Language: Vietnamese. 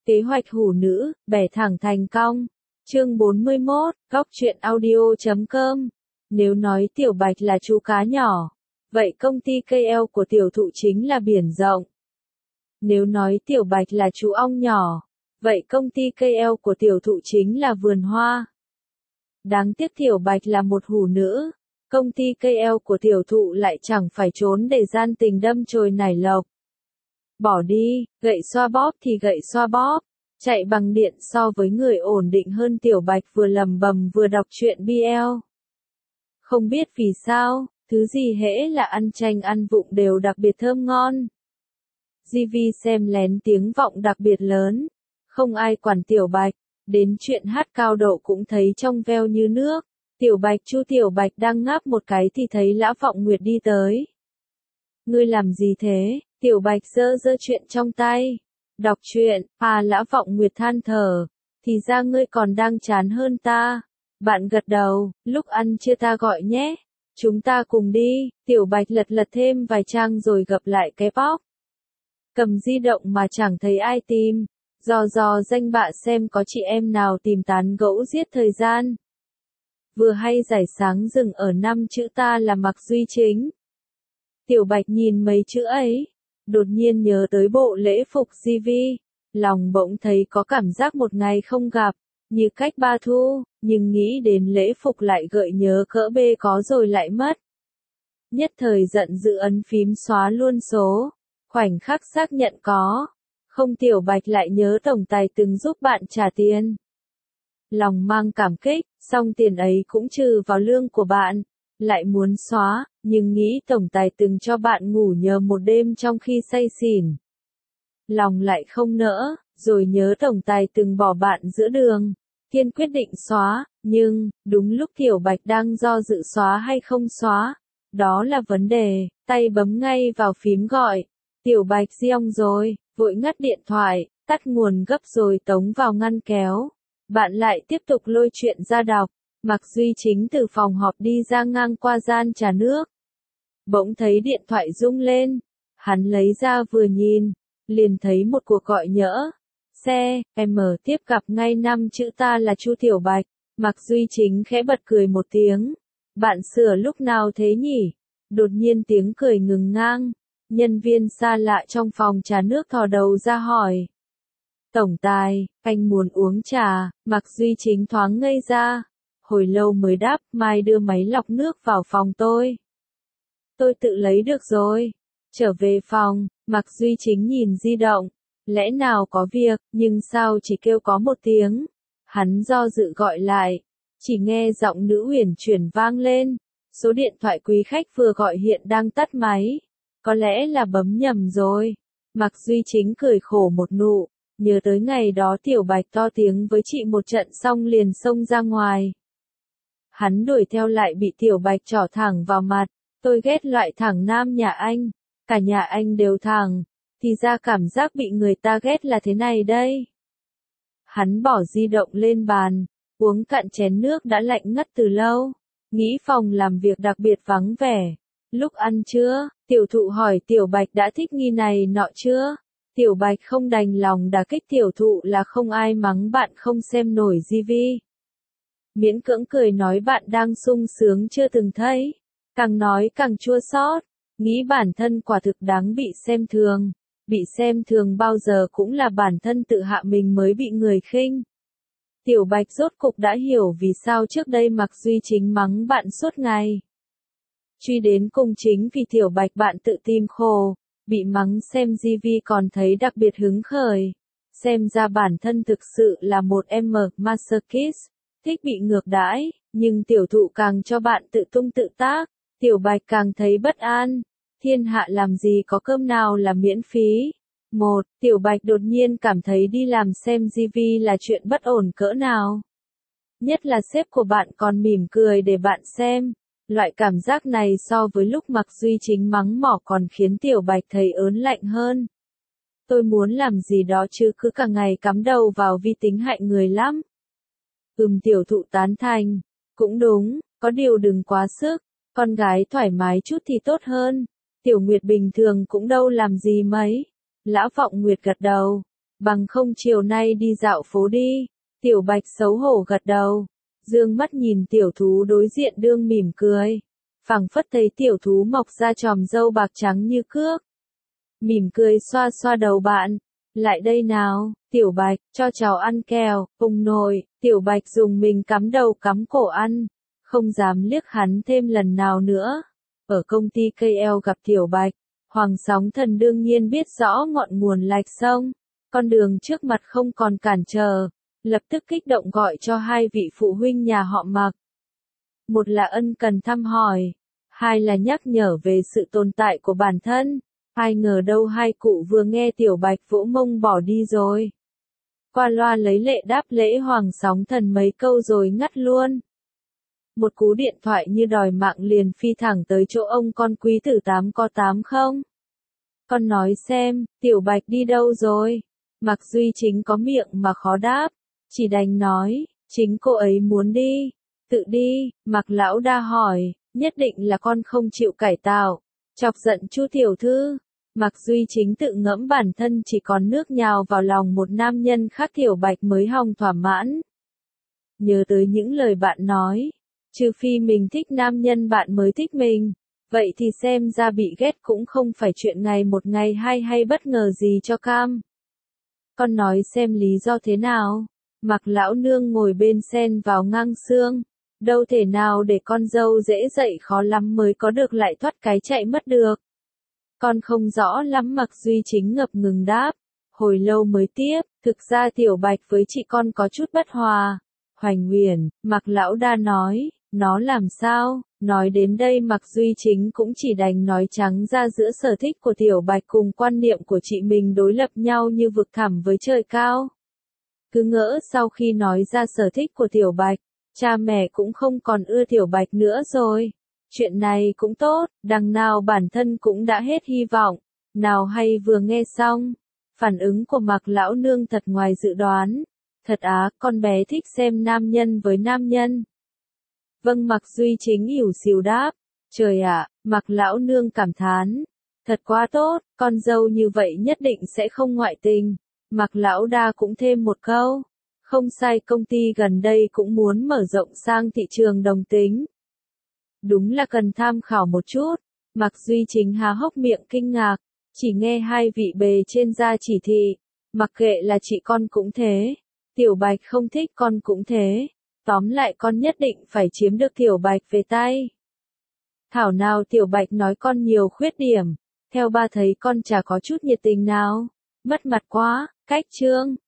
Kế hoạch hủ nữ, bẻ thẳng thành cong. Chương 41, Góc truyện audio.com. Nếu nói Tiểu Bạch là chú cá nhỏ, vậy công ty KL của tiểu thụ chính là biển rộng. Nếu nói Tiểu Bạch là chú ong nhỏ, vậy công ty KL của tiểu thụ chính là vườn hoa. Đáng tiếc Tiểu Bạch là một hủ nữ, công ty KL của tiểu thụ lại chẳng phải trốn để gian tình đâm chồi nảy lộc. Bỏ đi, gậy xoa bóp thì gậy xoa bóp, chạy bằng điện so với người ổn định hơn. Tiểu Bạch vừa lầm bầm vừa đọc truyện BL. Không biết vì sao, thứ gì hễ là ăn chanh ăn vụng đều đặc biệt thơm ngon. GV xem lén tiếng vọng đặc biệt lớn, không ai quản Tiểu Bạch, đến chuyện hát cao độ cũng thấy trong veo như nước. Tiểu Bạch Tiểu Bạch đang ngáp một cái thì thấy Lã Vọng Nguyệt đi tới. Ngươi làm gì thế? Tiểu Bạch giơ chuyện trong tay. Đọc truyện, Lã Vọng Nguyệt than thở, thì ra ngươi còn đang chán hơn ta. Bạn gật đầu, lúc ăn chia ta gọi nhé. Chúng ta cùng đi. Tiểu Bạch lật thêm vài trang rồi gập lại cái bóc. Cầm di động mà chẳng thấy ai tìm. Dò danh bạ xem có chị em nào tìm tán gẫu giết thời gian. Vừa hay giải sáng dừng ở 5 chữ ta là Mạc Duy Chính. Tiểu Bạch nhìn mấy chữ ấy, đột nhiên nhớ tới bộ lễ phục GV, lòng bỗng thấy có cảm giác một ngày không gặp, như cách 3 thu, nhưng nghĩ đến lễ phục lại gợi nhớ cỡ bê có rồi lại mất. Nhất thời giận dữ ấn phím xóa luôn số, khoảnh khắc xác nhận có, không. Tiểu Bạch lại nhớ tổng tài từng giúp bạn trả tiền. Lòng mang cảm kích, song tiền ấy cũng trừ vào lương của bạn, lại muốn xóa, nhưng nghĩ tổng tài từng cho bạn ngủ nhờ một đêm trong khi say xỉn. Lòng lại không nỡ, rồi nhớ tổng tài từng bỏ bạn giữa đường, kiên quyết định xóa, nhưng, đúng lúc Tiểu Bạch đang do dự xóa hay không xóa, đó là vấn đề, tay bấm ngay vào phím gọi. Tiểu Bạch giông rồi, vội ngắt điện thoại, tắt nguồn gấp rồi tống vào ngăn kéo. Bạn lại tiếp tục lôi chuyện ra đọc. Mạc Duy Chính từ phòng họp đi ra ngang qua gian trà nước. Bỗng thấy điện thoại rung lên. Hắn lấy ra vừa nhìn, liền thấy một cuộc gọi nhỡ. Xe, M tiếp gặp ngay 5 chữ ta là Chu Tiểu Bạch. Mạc Duy Chính khẽ bật cười một tiếng. Bạn sửa lúc nào thế nhỉ? Đột nhiên tiếng cười ngừng ngang. Nhân viên xa lạ trong phòng trà nước thò đầu ra hỏi. Tổng tài, anh muốn uống trà. Mạc Duy Chính thoáng ngây ra. Hồi lâu mới đáp, mai đưa máy lọc nước vào phòng tôi. Tôi tự lấy được rồi. Trở về phòng, Mạc Duy Chính nhìn di động. Lẽ nào có việc, nhưng sao chỉ kêu có một tiếng. Hắn do dự gọi lại. Chỉ nghe giọng nữ uyển chuyển vang lên. Số điện thoại quý khách vừa gọi hiện đang tắt máy. Có lẽ là bấm nhầm rồi. Mạc Duy Chính cười khổ một nụ. Nhớ tới ngày đó Tiểu Bạch to tiếng với chị một trận xong liền xông ra ngoài. Hắn đuổi theo lại bị Tiểu Bạch trỏ thẳng vào mặt. Tôi ghét loại thẳng nam nhà anh. Cả nhà anh đều thẳng. Thì ra cảm giác bị người ta ghét là thế này đây. Hắn bỏ di động lên bàn. Uống cạn chén nước đã lạnh ngắt từ lâu. Nghĩ phòng làm việc đặc biệt vắng vẻ. Lúc ăn trưa, tiểu thụ hỏi Tiểu Bạch đã thích nghi này nọ chưa? Tiểu Bạch không đành lòng đả kích tiểu thụ là không ai mắng bạn không xem nổi GV. Miễn cưỡng cười nói bạn đang sung sướng chưa từng thấy. Càng nói càng chua xót, nghĩ bản thân quả thực đáng bị xem thường. Bị xem thường bao giờ cũng là bản thân tự hạ mình mới bị người khinh. Tiểu Bạch rốt cục đã hiểu vì sao trước đây Mạc Duy Chính mắng bạn suốt ngày. Truy đến cùng chính vì Tiểu Bạch bạn tự tìm khổ, bị mắng xem GV còn thấy đặc biệt hứng khởi. Xem ra bản thân thực sự là một masochist, thích bị ngược đãi, nhưng tiểu thụ càng cho bạn tự tung tự tác, Tiểu Bạch càng thấy bất an. Thiên hạ làm gì có cơm nào là miễn phí. Tiểu Bạch đột nhiên cảm thấy đi làm xem GV là chuyện bất ổn cỡ nào. Nhất là sếp của bạn còn mỉm cười để bạn xem. Loại cảm giác này so với lúc Mạc Duy Chính mắng mỏ còn khiến Tiểu Bạch thấy ớn lạnh hơn. Tôi muốn làm gì đó chứ cứ cả ngày cắm đầu vào vi tính hại người lắm. Tiểu thụ tán thành. Cũng đúng, có điều đừng quá sức. Con gái thoải mái chút thì tốt hơn. Tiểu Nguyệt bình thường cũng đâu làm gì mấy. Lã Vọng Nguyệt gật đầu. Bằng không chiều nay đi dạo phố đi. Tiểu Bạch xấu hổ gật đầu. Dương mắt nhìn tiểu thú đối diện đương mỉm cười. Phảng phất thấy tiểu thú mọc ra chòm râu bạc trắng như cước. Mỉm cười xoa xoa đầu bạn. Lại đây nào, Tiểu Bạch, cho cháu ăn kẹo, ông nội. Tiểu Bạch dùng mình cắm đầu cắm cổ ăn. Không dám liếc hắn thêm lần nào nữa. Ở công ty KL gặp Tiểu Bạch. Hoàng Sóng Thần đương nhiên biết rõ ngọn nguồn lạch sông. Con đường trước mặt không còn cản trở. Lập tức kích động gọi cho hai vị phụ huynh nhà họ Mạc. Một là ân cần thăm hỏi. Hai là nhắc nhở về sự tồn tại của bản thân. Ai ngờ đâu hai cụ vừa nghe Tiểu Bạch vỗ mông bỏ đi rồi. Qua loa lấy lệ đáp lễ Hoàng Sóng Thần mấy câu rồi ngắt luôn. Một cú điện thoại như đòi mạng liền phi thẳng tới chỗ ông con quý tử 8 có 8 không? Con nói xem, Tiểu Bạch đi đâu rồi? Mạc Duy Chính có miệng mà khó đáp. Chỉ đành nói, chính cô ấy muốn đi. Tự đi, Mạc Lão Đa hỏi, nhất định là con không chịu cải tạo. Chọc giận Chu tiểu thư. Mạc Duy Chính tự ngẫm bản thân chỉ còn nước nhào vào lòng một nam nhân khác Tiểu Bạch mới hòng thỏa mãn. Nhớ tới những lời bạn nói. Trừ phi mình thích nam nhân bạn mới thích mình. Vậy thì xem ra bị ghét cũng không phải chuyện ngày một ngày hai hay bất ngờ gì cho cam. Con nói xem lý do thế nào. Mạc Lão Nương ngồi bên xen vào ngang xương. Đâu thể nào để con dâu dễ dậy khó lắm mới có được lại thoát cái chạy mất được. Con không rõ lắm Mạc Duy Chính ngập ngừng đáp. Hồi lâu mới tiếp, thực ra Tiểu Bạch với chị con có chút bất hòa. Hoành Huyền, Mạc Lão Đa nói, nó làm sao? Nói đến đây Mạc Duy Chính cũng chỉ đành nói trắng ra giữa sở thích của Tiểu Bạch cùng quan niệm của chị mình đối lập nhau như vực thẳm với trời cao. Cứ ngỡ sau khi nói ra sở thích của Tiểu Bạch, cha mẹ cũng không còn ưa Tiểu Bạch nữa rồi. Chuyện này cũng tốt, đằng nào bản thân cũng đã hết hy vọng. Nào hay vừa nghe xong, phản ứng của Mạc Lão Nương thật ngoài dự đoán. Thật á, con bé thích xem nam nhân với nam nhân. Vâng Mạc Duy Chính ỉu xìu đáp. Trời ạ, Mạc Lão Nương cảm thán. Thật quá tốt, con dâu như vậy nhất định sẽ không ngoại tình. Mạc Lão Đa cũng thêm một câu. Không sai, công ty gần đây cũng muốn mở rộng sang thị trường đồng tính. Đúng là cần tham khảo một chút. Mạc Duy Chính há hốc miệng kinh ngạc. Chỉ nghe hai vị bề trên ra chỉ thị. Mặc kệ là chị con cũng thế. Tiểu Bạch không thích con cũng thế. Tóm lại con nhất định phải chiếm được Tiểu Bạch về tay. Thảo nào Tiểu Bạch nói con nhiều khuyết điểm. Theo ba thấy con chả có chút nhiệt tình nào. Mất mặt quá, cách chương.